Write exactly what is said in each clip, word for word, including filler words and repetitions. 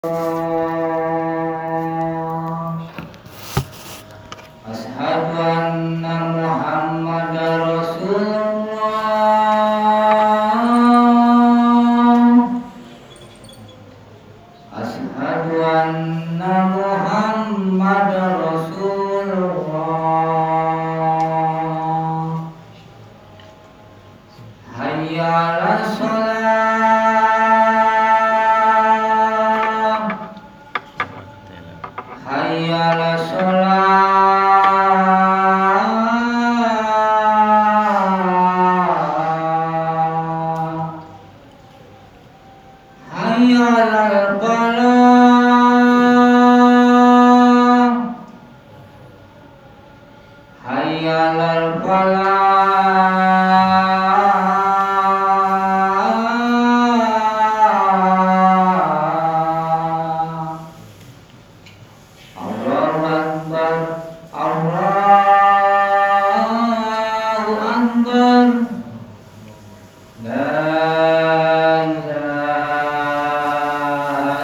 Asyhadu anna Muhammadar Rasulullah. Asyhadu anna Muhammadar Rasulullah. Hayya 'alas shalah. Hayya 'alas shalah. Hayya 'alal falah. Hayya 'alal falah. Allahu Akbar. Allahu Akbar. La ilaha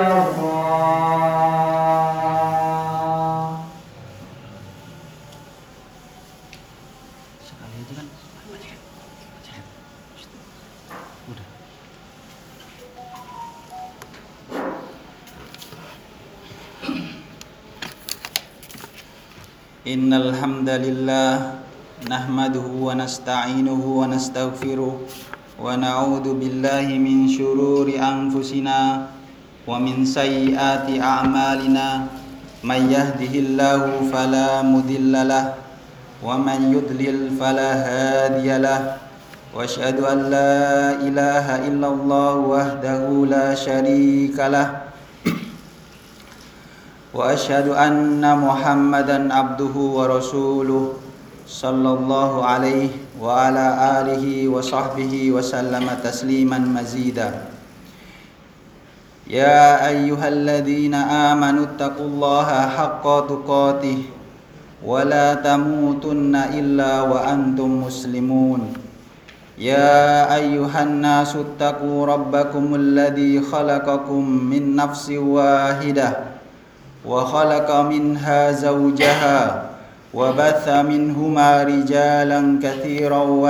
illallah. Sekali aja kan baca kan baca kan udah. Innal hamdalillah nahmaduhu wa nasta'inuhu wa nastaghfiruh wa na'udzu billahi min syururi anfusina wa min sayyiati a'malina may yahdihillahu fala mudhillalah wa man yudlil fala hadiyalah wa asyhadu an la ilaha illallah wahdahu la syarikalah wa asyhadu anna Muhammadan abduhu wa rasuluh sallallahu alaihi wa ala alihi wa sahbihi wa sallama tasliman mazida. Ya ayyuhalladzina amanu taqullaha haqqa tuqatih wa la tamutunna illa wa antum muslimun. Ya ayyuhan nasu taqu rabbakumul ladzi khalaqakum min nafsin wahidah wa khalaqa minha zawjaha wa batha minhuma rijalan katsiran wa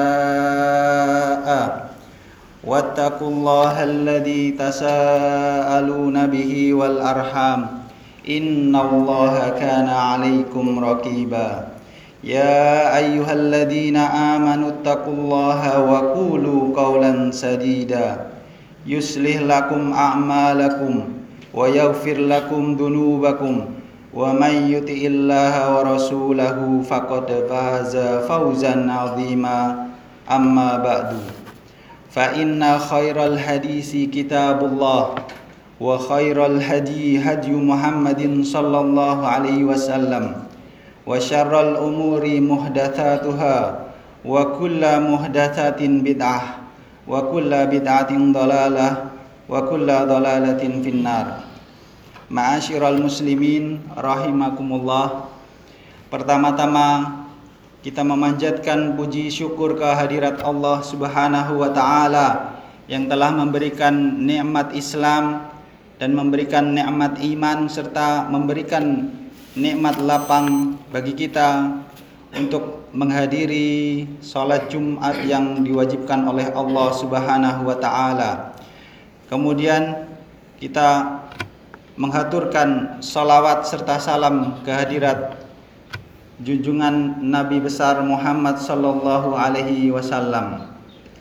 nisaa'a wattaqullaha alladzi tasaaluna bihi wal arham innallaha kana 'alaikum raqiba. Ya ayyuhalladzina amanu taqullaha wa qulu qawlan sadida yuslih lakum a'malakum wa yaghfir lakum dhunubakum wa may yuti'illaha wa rasulahu faqad faza fawzan 'azima. Amma ba'du, fa inna khairal hadisi kitabullah wa khairal hadi hadi Muhammadin sallallahu alaihi wasallam wa syarral umuri muhdatsatuha wa kullu muhdatsatin bid'ah wa kullu bid'atin dhalalah wa kullu dhalalatin finnar. Ma'asyiral muslimin rahimakumullah. Pertama-tama kita memanjatkan puji syukur kehadirat Allah Subhanahu wa taala yang telah memberikan nikmat Islam dan memberikan nikmat iman serta memberikan nikmat lapang bagi kita untuk menghadiri salat Jumat yang diwajibkan oleh Allah Subhanahu wa taala. Kemudian kita menghaturkan salawat serta salam kehadirat junjungan Nabi besar Muhammad sallallahu alaihi wasallam.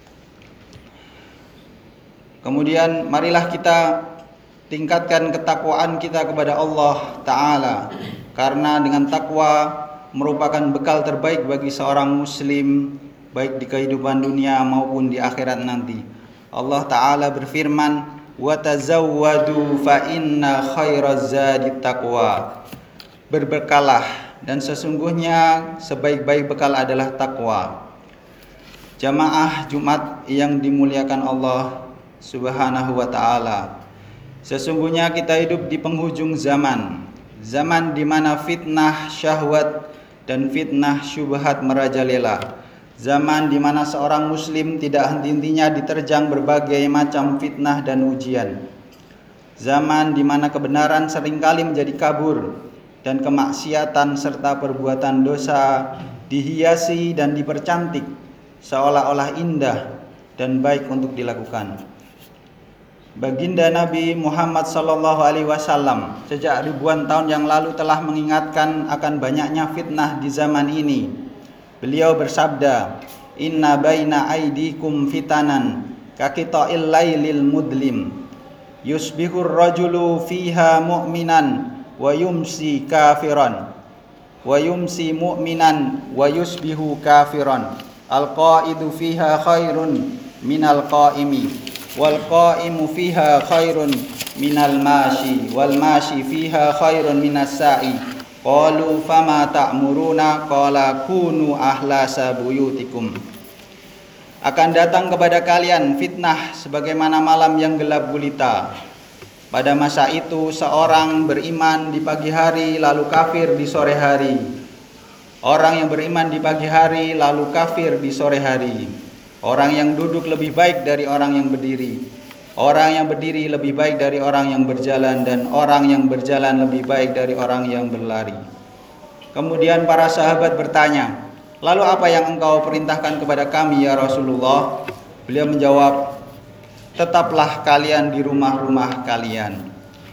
Kemudian marilah kita tingkatkan ketakwaan kita kepada Allah Ta'ala, karena dengan takwa merupakan bekal terbaik bagi seorang muslim baik di kehidupan dunia maupun di akhirat nanti. Allah Ta'ala berfirman, wa tazawwadu fa inna khairaz zadi taqwa. Berbekalah, dan sesungguhnya sebaik-baik bekal adalah takwa. Jamaah Jumat yang dimuliakan Allah Subhanahu wa taala. Sesungguhnya kita hidup di penghujung zaman. Zaman di mana fitnah syahwat dan fitnah syubhat merajalela. Zaman di mana seorang muslim tidak henti-hentinya diterjang berbagai macam fitnah dan ujian. zaman di mana kebenaran seringkali menjadi kabur dan kemaksiatan serta perbuatan dosa dihiasi dan dipercantik seolah-olah indah dan baik untuk dilakukan. Baginda Nabi Muhammad sallallahu alaihi wasallam sejak ribuan tahun yang lalu telah mengingatkan akan banyaknya fitnah di zaman ini. Beliau bersabda, "Inna baina aidikum fitanan kaqita'il lailil mudlim yusbihur rajulu fiha mu'minan wa yumsi kafiran wa yumsi mu'minan wa yusbihu kafiran al-qa'idu fiha khairun minal qa'imi wal qa'imu fiha khairun minal mashi wal mashi fiha khairun minas sa'i." Qalu fama ta'muruna qala kunu ahlasa buyutikum. Akan datang kepada kalian fitnah sebagaimana malam yang gelap gulita. Pada masa itu seorang beriman di pagi hari lalu kafir di sore hari. Orang yang beriman di pagi hari lalu kafir di sore hari. Orang yang duduk lebih baik dari orang yang berdiri. Orang yang berdiri lebih baik dari orang yang berjalan, dan orang yang berjalan lebih baik dari orang yang berlari. Kemudian para sahabat bertanya, "Lalu apa yang engkau perintahkan kepada kami ya Rasulullah?" Beliau menjawab, "Tetaplah kalian di rumah-rumah kalian."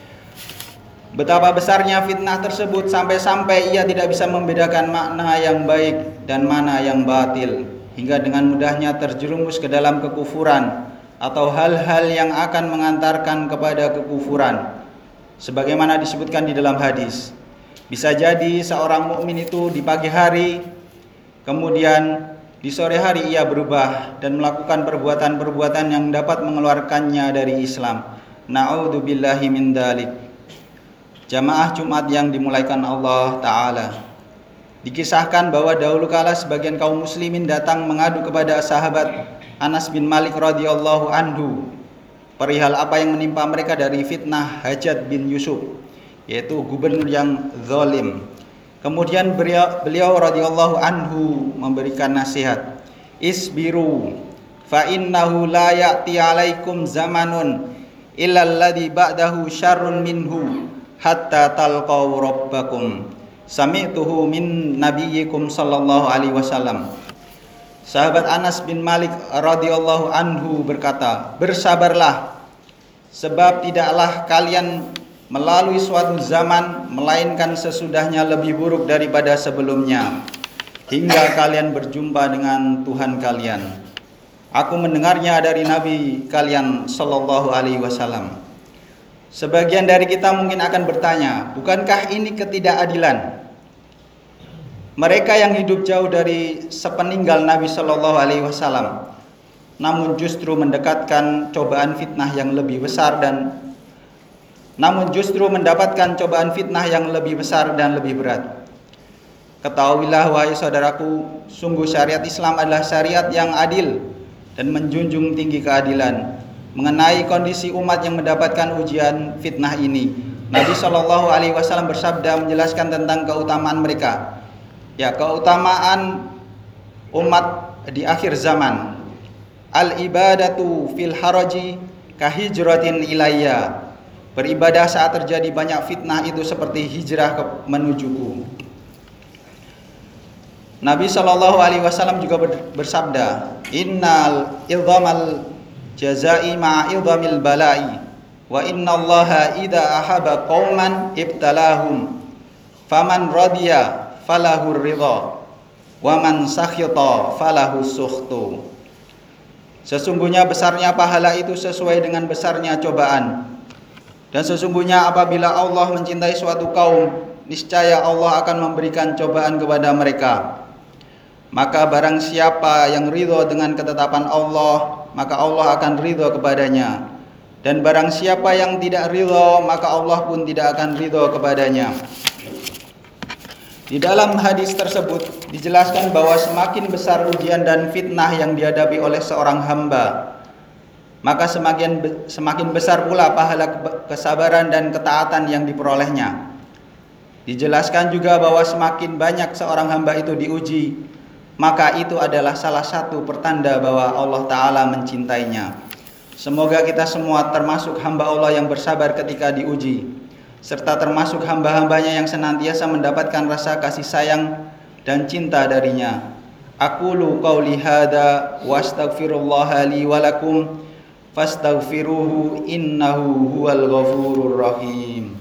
Betapa besarnya fitnah tersebut sampai-sampai ia tidak bisa membedakan makna yang baik dan mana yang batil, hingga dengan mudahnya terjerumus ke dalam kekufuran atau hal-hal yang akan mengantarkan kepada kekufuran. Sebagaimana disebutkan di dalam hadis, bisa jadi seorang mukmin itu di pagi hari, kemudian di sore hari ia berubah dan melakukan perbuatan-perbuatan yang dapat mengeluarkannya dari Islam. Na'udzubillahi min dzalik. Jamaah Jumat yang dimulaikan Allah Ta'ala, dikisahkan bahwa dahulu kala sebagian kaum muslimin datang mengadu kepada sahabat Anas bin Malik radhiyallahu anhu perihal apa yang menimpa mereka dari fitnah Hajjaj bin Yusuf, yaitu gubernur yang zalim. Kemudian beliau, beliau radhiyallahu anhu memberikan nasihat, "Isbiru fa innahu la ya'ti 'alaikum zamanun illa alladhi ba'dahu syarrun minhu hatta talqaw rabbakum." Sami'tuhu min nabiyyikum sallallahu alaihi wasallam. Sahabat Anas bin Malik radhiyallahu anhu berkata, "Bersabarlah, sebab tidaklah kalian melalui suatu zaman melainkan sesudahnya lebih buruk daripada sebelumnya, hingga kalian berjumpa dengan Tuhan kalian. Aku mendengarnya dari Nabi kalian sallallahu alaihi wasallam." Sebagian dari kita mungkin akan bertanya, bukankah ini ketidakadilan? Mereka yang hidup jauh dari sepeninggal Nabi Shallallahu Alaihi Wasallam, namun justru mendekatkan cobaan fitnah yang lebih besar dan namun justru mendapatkan cobaan fitnah yang lebih besar dan lebih berat. Ketahuilah wahai saudaraku, sungguh syariat Islam adalah syariat yang adil dan menjunjung tinggi keadilan. Mengenai kondisi umat yang mendapatkan ujian fitnah ini, Nabi Shallallahu Alaihi Wasallam bersabda menjelaskan tentang keutamaan mereka. Ya, keutamaan umat di akhir zaman. Al-ibadatu fil haraji kahijratin ilayya. Beribadah saat terjadi banyak fitnah itu seperti hijrah ke menujuku. Nabi Shallallahu alaihi wasallam juga bersabda, "Innal idhamal jazai ma'a idhamil balai, wa innallaha idza ahaba qauman ibtalahum, faman radiya falahur ridha wa man sakhita falahu sukhtu." Sesungguhnya besarnya pahala itu sesuai dengan besarnya cobaan. Dan sesungguhnya apabila Allah mencintai suatu kaum, niscaya Allah akan memberikan cobaan kepada mereka. Maka barang siapa yang ridha dengan ketetapan Allah, maka Allah akan ridha kepadanya. Dan barang siapa yang tidak ridha, maka Allah pun tidak akan ridha kepadanya. Di dalam hadis tersebut dijelaskan bahwa semakin besar ujian dan fitnah yang dihadapi oleh seorang hamba, maka semakin semakin besar pula pahala kesabaran dan ketaatan yang diperolehnya. Dijelaskan juga bahwa semakin banyak seorang hamba itu diuji, maka itu adalah salah satu pertanda bahwa Allah Ta'ala mencintainya. Semoga kita semua termasuk hamba Allah yang bersabar ketika diuji, serta termasuk hamba-hambanya yang senantiasa mendapatkan rasa kasih sayang dan cinta darinya. Aqulu qawli hadza wa astaghfirullaha li wa lakum fastaghfiruhu innahu huwal ghafurur rahim.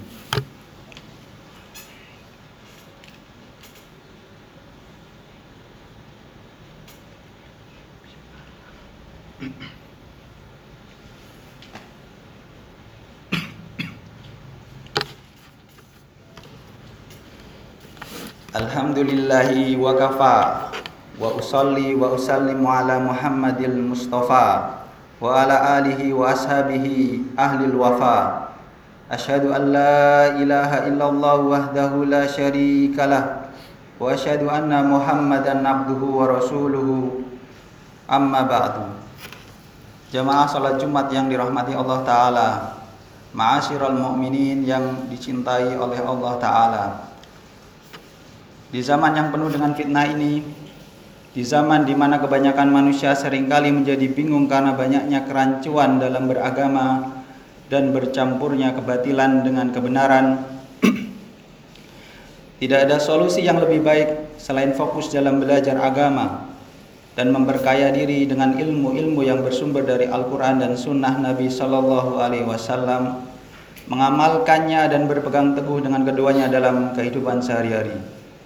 Alhamdulillahi wa kafa wa usalli wa usallimu ala Muhammadil Mustafa wa ala alihi wa ashabihi ahlil wafa. Asyhadu an la ilaha illallah wahdahu la syarikalah wa asyhadu anna Muhammadan abduhu wa rasuluhu. Amma ba'du. Jamaah salat Jumat yang dirahmati Allah Ta'ala, ma'asyiral mu'minin yang dicintai oleh Allah Ta'ala. Di zaman yang penuh dengan fitnah ini, di zaman di mana kebanyakan manusia seringkali menjadi bingung karena banyaknya kerancuan dalam beragama dan bercampurnya kebatilan dengan kebenaran, tidak ada solusi yang lebih baik selain fokus dalam belajar agama dan memperkaya diri dengan ilmu-ilmu yang bersumber dari Al-Quran dan Sunnah Nabi Sallallahu Alaihi Wasallam, mengamalkannya dan berpegang teguh dengan keduanya dalam kehidupan sehari-hari.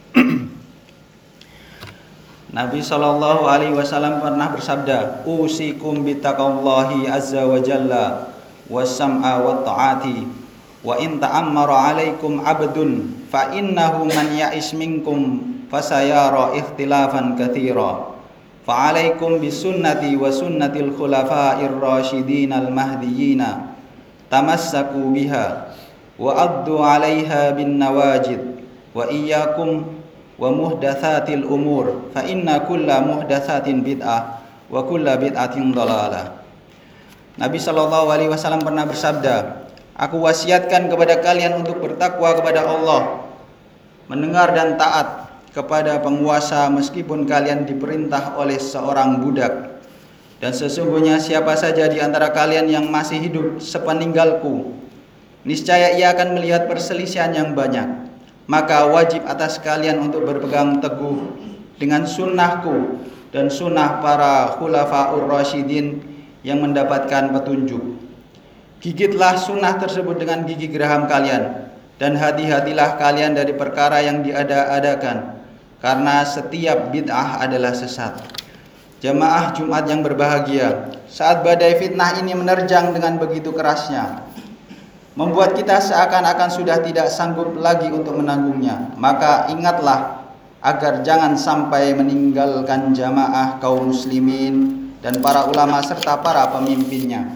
Nabi Sallallahu Alaihi Wasallam pernah bersabda, "Usikum bitaqwallahi azza wa jalla was-sam'a wa ta'ati wa in ta'ammara 'alaikum 'abdun fa innahu man ya'is minkum fasayara ikhtilafan katsira fa 'alaikum bisunnati wa sunnatil khulafa'ir rasyidin al-mahdiyyin tamassaku biha wa addu 'alaiha bin nawajid wa iyyakum wa muhdatsatil umur fa inna kulla muhdatsatin bid'ah wa kulla bid'atin dhalalah." Nabi sallallahu alaihi wasallam pernah bersabda, "Aku wasiatkan kepada kalian untuk bertakwa kepada Allah, mendengar dan taat kepada penguasa meskipun kalian diperintah oleh seorang budak. Dan sesungguhnya siapa saja di antara kalian yang masih hidup sepeninggalku, niscaya ia akan melihat perselisihan yang banyak. Maka wajib atas kalian untuk berpegang teguh dengan sunnahku dan sunnah para khulafaur rasyidin yang mendapatkan petunjuk. Gigitlah sunnah tersebut dengan gigi geraham kalian, dan hati-hatilah kalian dari perkara yang diada-adakan, karena setiap bid'ah adalah sesat." Jamaah Jumat yang berbahagia, saat badai fitnah ini menerjang dengan begitu kerasnya, membuat kita seakan-akan sudah tidak sanggup lagi untuk menanggungnya, maka ingatlah agar jangan sampai meninggalkan jamaah kaum muslimin dan para ulama serta para pemimpinnya.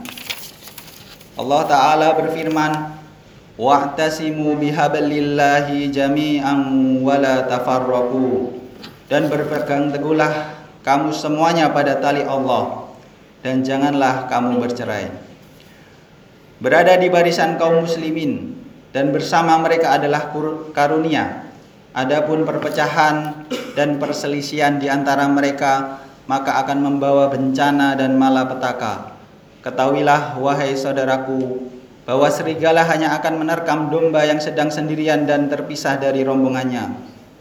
Allah Ta'ala berfirman, "Wa'tasimu bihablillahi jami'an wa la tafarraqu." Dan berpegang teguhlah kamu semuanya pada tali Allah, dan janganlah kamu bercerai. Berada di barisan kaum muslimin dan bersama mereka adalah karunia. Adapun perpecahan dan perselisihan di antara mereka maka akan membawa bencana dan malapetaka. Ketahuilah wahai saudaraku, bahwa serigala hanya akan menerkam domba yang sedang sendirian dan terpisah dari rombongannya.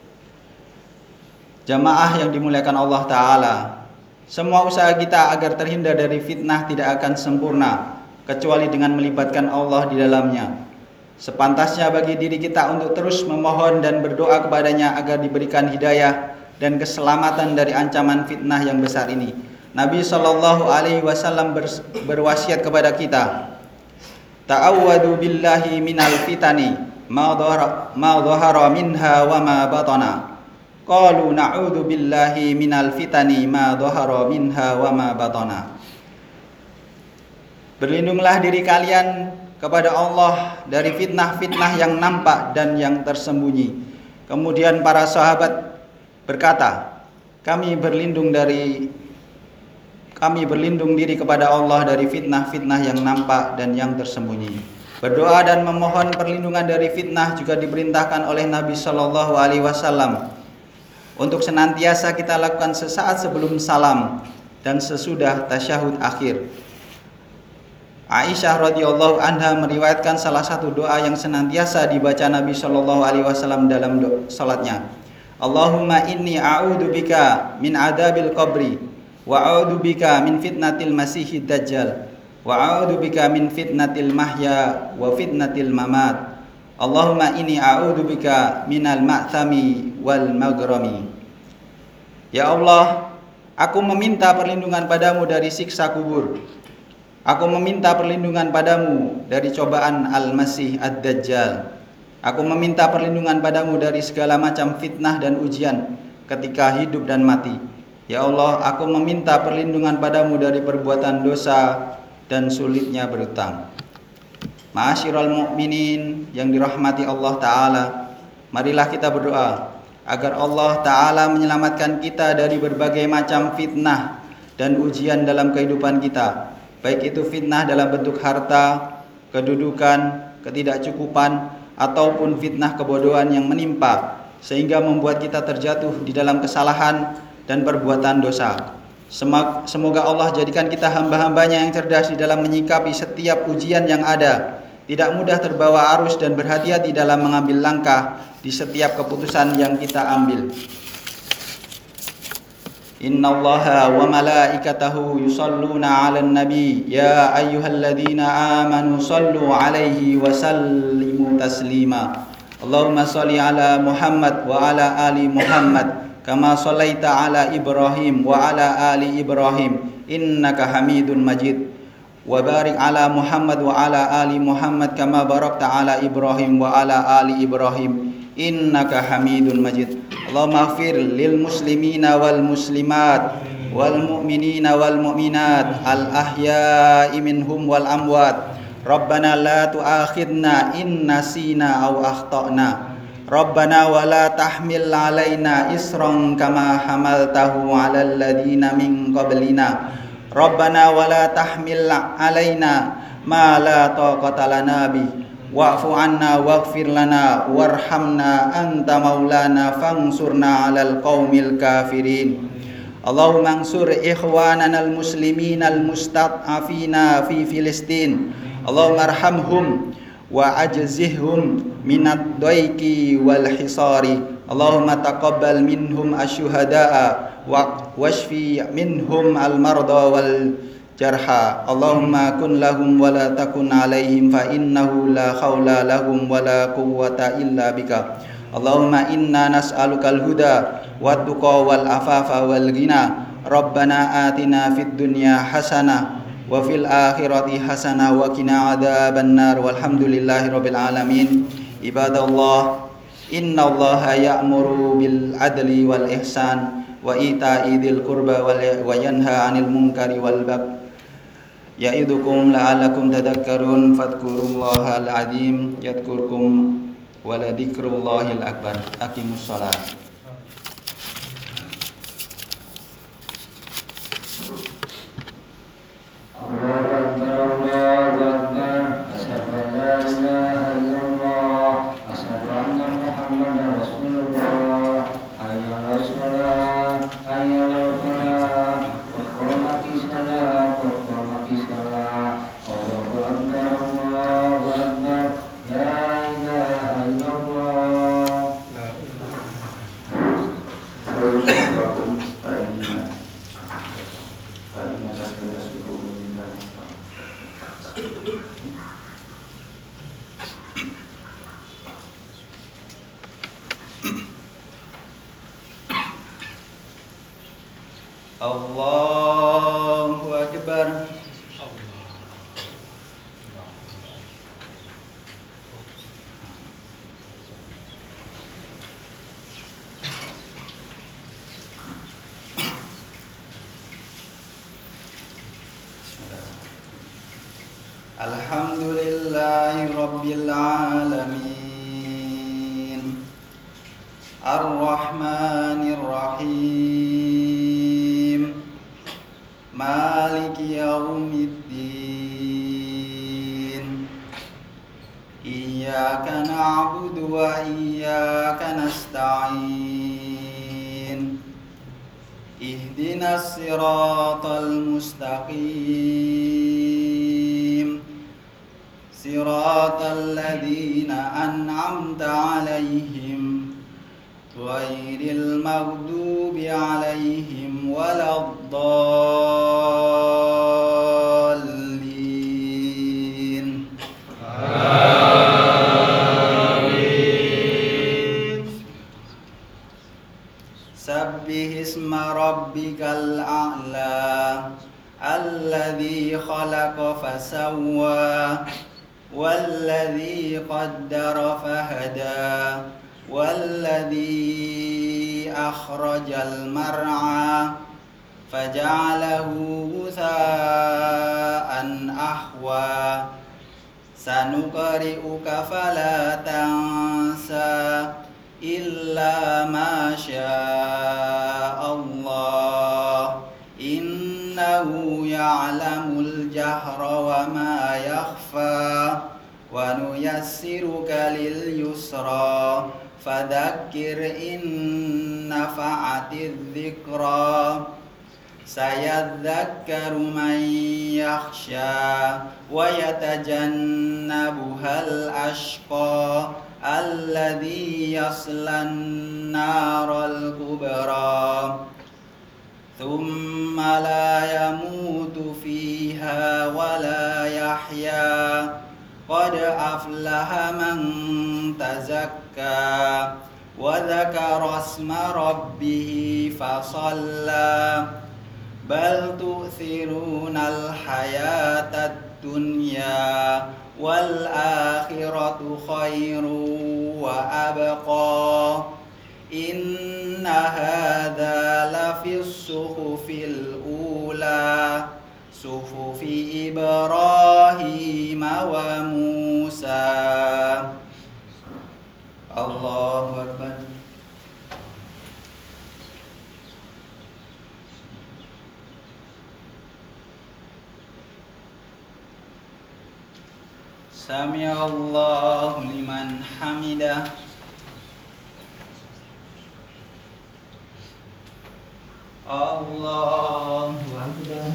Jamaah yang dimuliakan Allah Ta'ala, semua usaha kita agar terhindar dari fitnah tidak akan sempurna kecuali dengan melibatkan Allah di dalamnya. Sepantasnya bagi diri kita untuk terus memohon dan berdoa kepadanya agar diberikan hidayah dan keselamatan dari ancaman fitnah yang besar ini. Nabi Shallallahu Alaihi Wasallam berwasiat kepada kita, "Ta'awwadu billahi minal fitani ma dhahara minha wa ma batana." Qalu na'udzu billahi minal fitani ma dhahara minha wa ma batana. Berlindunglah diri kalian kepada Allah dari fitnah-fitnah yang nampak dan yang tersembunyi. Kemudian para sahabat berkata, kami berlindung dari kami berlindung diri kepada Allah dari fitnah-fitnah yang nampak dan yang tersembunyi. Berdoa dan memohon perlindungan dari fitnah juga diperintahkan oleh Nabi Shallallahu Alaihi Wasallam untuk senantiasa kita lakukan sesaat sebelum salam dan sesudah tasyahud akhir. Aisyah radhiyallahu anha meriwayatkan salah satu doa yang senantiasa dibaca Nabi Shallallahu alaihi wasallam dalam salatnya. Allahumma inni a'udzubika min adzabil qabri wa a'udzubika min fitnatil masiihid dajjal wa a'udzubika min fitnatil mahya wa fitnatil mamat. Allahumma inni a'udzubika minal ma'thami wal maghrami. Ya Allah, aku meminta perlindungan padamu dari siksa kubur. Aku meminta perlindungan padamu dari cobaan Al-Masih Ad-Dajjal. Aku meminta perlindungan padamu dari segala macam fitnah dan ujian ketika hidup dan mati. Ya Allah, aku meminta perlindungan padamu dari perbuatan dosa dan sulitnya berutang. Ma'asyiral mu'minin yang dirahmati Allah Ta'ala, marilah kita berdoa agar Allah Ta'ala menyelamatkan kita dari berbagai macam fitnah dan ujian dalam kehidupan kita, baik itu fitnah dalam bentuk harta, kedudukan, ketidakcukupan, ataupun fitnah kebodohan yang menimpa sehingga membuat kita terjatuh di dalam kesalahan dan perbuatan dosa. Semoga Allah jadikan kita hamba-hambanya yang cerdas di dalam menyikapi setiap ujian yang ada, tidak mudah terbawa arus dan berhati-hati dalam mengambil langkah di setiap keputusan yang kita ambil. Innallaha wa malaikatahu yusalluna 'alan nabi ya ayyuhalladzina amanu sallu 'alaihi wa sallimu taslima. Allahumma shalli 'ala Muhammad wa 'ala ali Muhammad kama shallaita 'ala Ibrahim wa 'ala ali Ibrahim innaka Hamidun Majid. Wa barik 'ala Muhammad wa 'ala ali Muhammad kama barakta 'ala Ibrahim wa 'ala ali Ibrahim innaka Hamidun Majid. Allahumma ighfir lil muslimina wal muslimat wal mu'minina wal mu'minat al ahya'i minhum wal amwat. Rabbana la tu'akhidna in nasina aw akhtana. Rabbana wa la tahmil 'alaina isran kama hamaltahu 'alal ladzina min qablina. Rabbana wa la tahmil 'alaina ma la taqata lana bih. Wa'fu anna waghfir lana warhamna anta maulana fansurna 'alal qaumil kafirin. Allahumma ansur ikhwanana al-muslimin al-mustad'afina fi Filistin. Allahumma arhamhum wa ajzihhum minad daiki wal hisari. Allahumma taqabbal minhum asyuhada'a wa washfi minhum al-marda wal jarha. Allahumma kun lahum wa la takun alaihim fa innahu la khawla lahum wa la quwwata illa bika. Allahumma inna nas'alukal huda wat tuqa wal afafa wal ghina. Rabbana atina fid dunya hasanah wa fil akhirati hasanah wa qina adzabannar. Walhamdulillahi rabbil alamin. Ibadallah, innallaha ya'muru bil adli wal ihsan wa ita'i dzil qurba wa yanha 'anil munkari wal baghi ya'idukum la'alakum tadhakkarun. Fadhkurullahal azim yadhkurkum wa la dzikrullahil akbar. Aqimus shalah. Allahu Akbar, Allahu Akbar, asyhadu an la ilaha illallah, asyhadu anna Muhammadar Rasulullah. Hayya 'alas shalah, hayya 'alal falah, qad qamatis shalah, qad qamatis shalah. Allahu Akbar, Allahu Akbar, la ilaha illallah. Allahu Akbar. Alhamdulillahi rabbil alamin. Ar-Rahmanir Rahim. Maliki yaumiddin. Iyyaka na'budu wa iyyaka nasta'in. Ihdinas siratal mustaqim. صراط الذين أنعمت عليهم غير المغضوب عليهم ولا الضالين آمين. سبح اسم ربك الأعلى الذي خلق فسوى والذي قدر فهدى والذي أخرج المرعى فجعله غثاء أحوى سنقرئك فلا تنسى إلا ما شاء الله إنه يعلم الجهر وما يخفى ونيسرك لليسرى فذكر إن نفعت الذكرى سيذكر من يخشى ويتجنبها الأشقى الذي يصلى النار الكبرى ثم لا يموت فيها ولا يحيا قد أفلح من تزكى وذكر اسم ربه فصلى بل تؤثرون الحياة الدنيا والآخرة خير وأبقى إن هذا لفي الصحف الأولى صحف إبراهيم وموسى. الله أكبر. سمع الله لمن حمده. الله أكبر.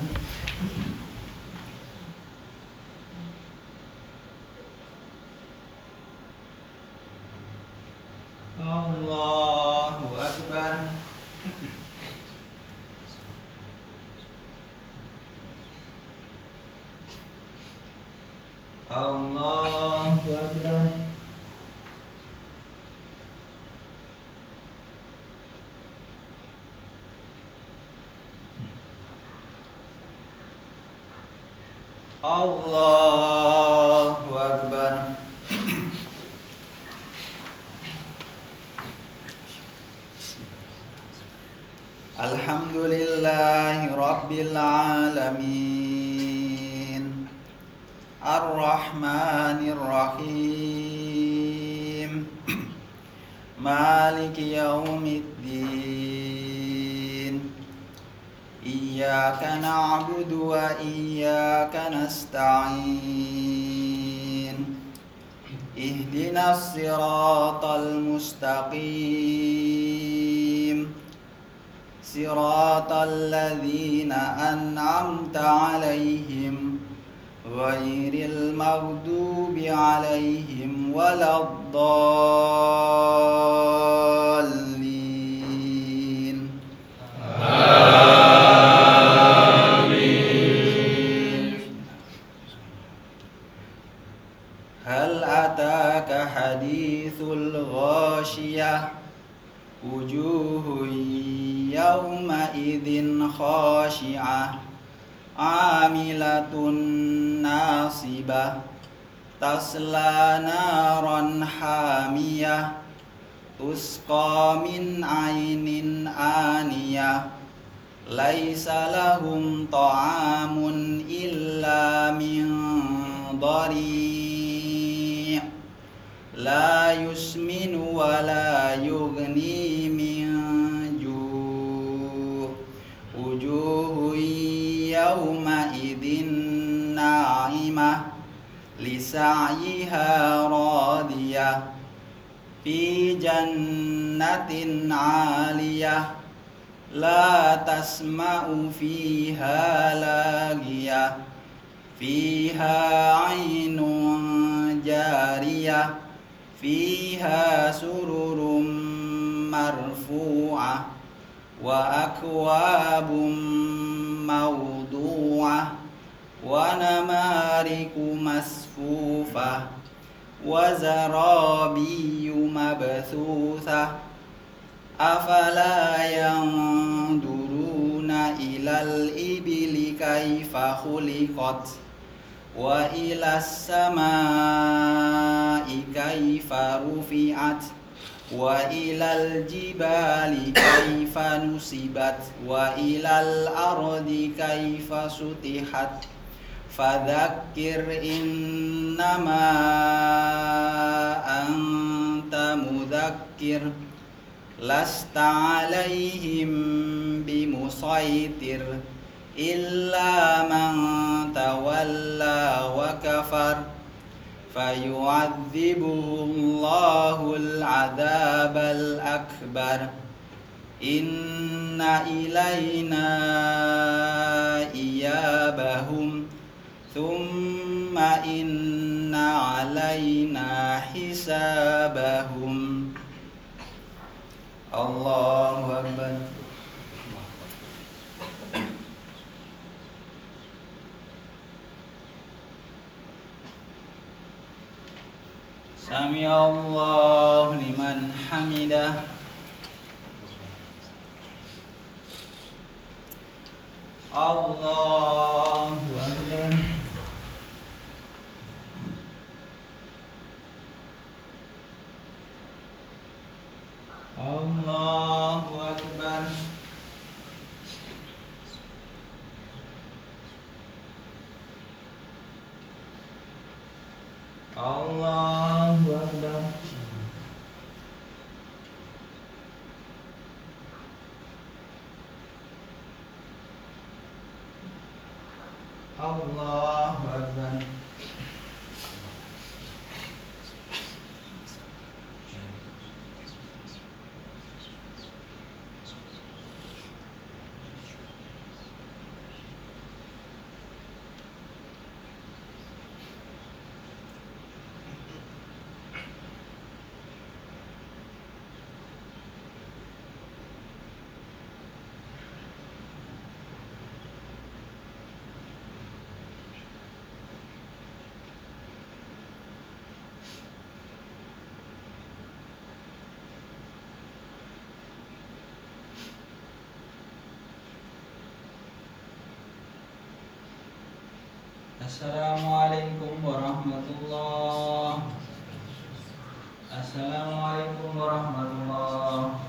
الله أكبر. الله أكبر. الله أكبر. الحمد لله رب العالمين الرحمن الرحيم مالك يوم الدين إياك نعبد وإياك نستعين اهدنا الصراط المستقيم صراط الذين أنعمت عليهم غير المغضوب عليهم ولا الضالين آمين. هل أتاك حديث الغاشية وجوه يومئذ خاشعة عاملة ناصبة تصلى نارا حامية تسقى من عين آنية ليس لهم طعام إلا من ضريع لا يسمن ولا يغني من جوع وجوه يومئذ ناعمة لسعيها راضية في جنة عالية لا تسمع فيها لاغية فيها عين جارية فيها سرر مرفوعة وأكواب موضوعة ونمارق مصفوفة وزرابي مبثوثة أفلا ينظرون إلى الإبل كيف خلقت وإلى السماء كيف رفعت وإلى الجبال كيف نصبت وإلى الأرض كيف سطحت فذكر إنما أنت مذكر لست عليهم بمسيطر إلا من تولى وكفر فيعذبه الله العذاب الأكبر إن إلينا إيابهم ثم إن علينا حسابهم. Allahu Akbar. Sami Allah liman hamidah. Allahu Akbar. Allahu Akbar. Allahu Akbar. Allahu Akbar. Assalamualaikum warahmatullahi Assalamualaikum warahmatullahi